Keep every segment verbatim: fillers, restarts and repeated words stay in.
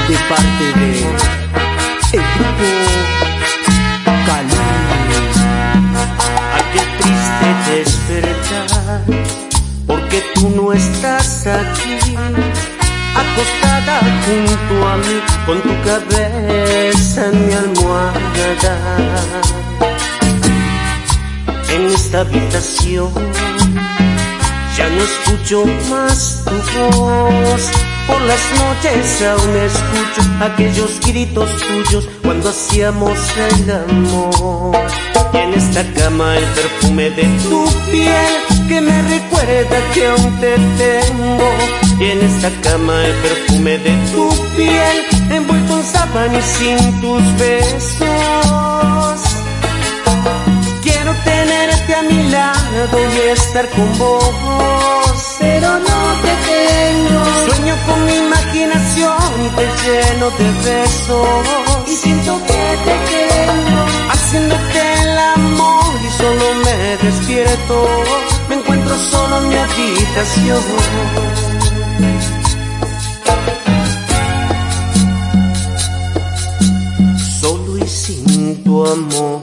de parte de el grupo Calú. Ay, qué triste despertar, porque tú no estás aquí, acostada junto a mí, con tu cabeza en mi almohada. En esta habitación ya no escucho más tu voz. Por las noches aún escucho aquellos gritos tuyos cuando hacíamos el amor. Y en esta cama el perfume de tu piel que me recuerda que aún te tengo. Y en esta cama el perfume de tu piel envuelto en sábana y sin tus besos. Quiero tenerte a mi lado y estar con vos, pero no te tengo. Sueño con mi imaginación y te lleno de besos. Y siento que te tengo, haciéndote el amor y solo me despierto. Me encuentro solo en mi habitación. Solo y sin tu amor.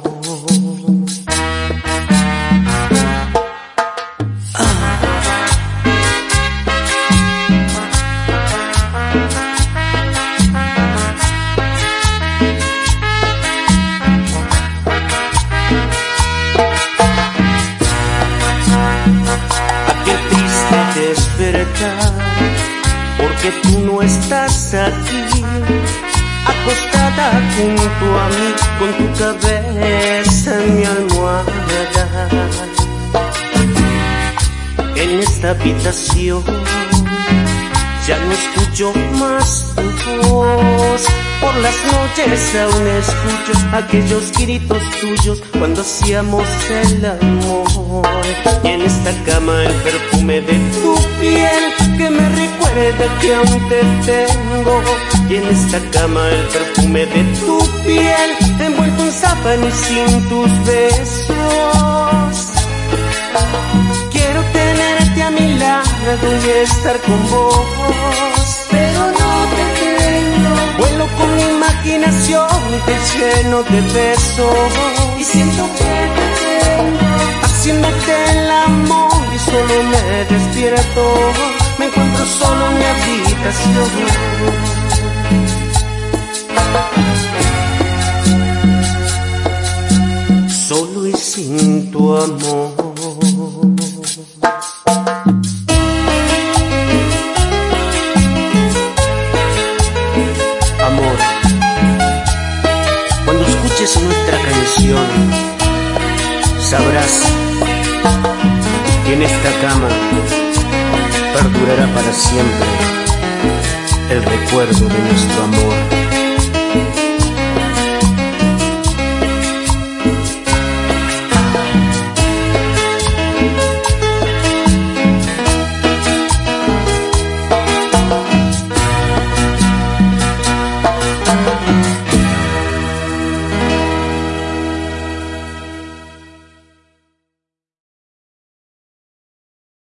Porque tú no estás aquí, acostada junto a mí, con tu cabeza en mi almohada. En esta habitación ya no escucho más tu voz. Por las noches aún escucho aquellos gritos tuyos cuando hacíamos el amor. Y en esta cama el perfume de tu piel que me recuerda que aún te tengo. Y en esta cama el perfume de tu piel envuelto en sábana y sin tus besos. Quiero tenerte a mi lado y estar con vos, pero no te tengo. Vuelo con mi imaginación y te lleno de besos. Y siento que te tengo, haciéndote el amor y solo me despierto. Me encuentro solo en mi habitación. Solo y sin tu amor. Amor, cuando escuches nuestra canción, sabrás que en esta cama perdurará para siempre el recuerdo de nuestro amor.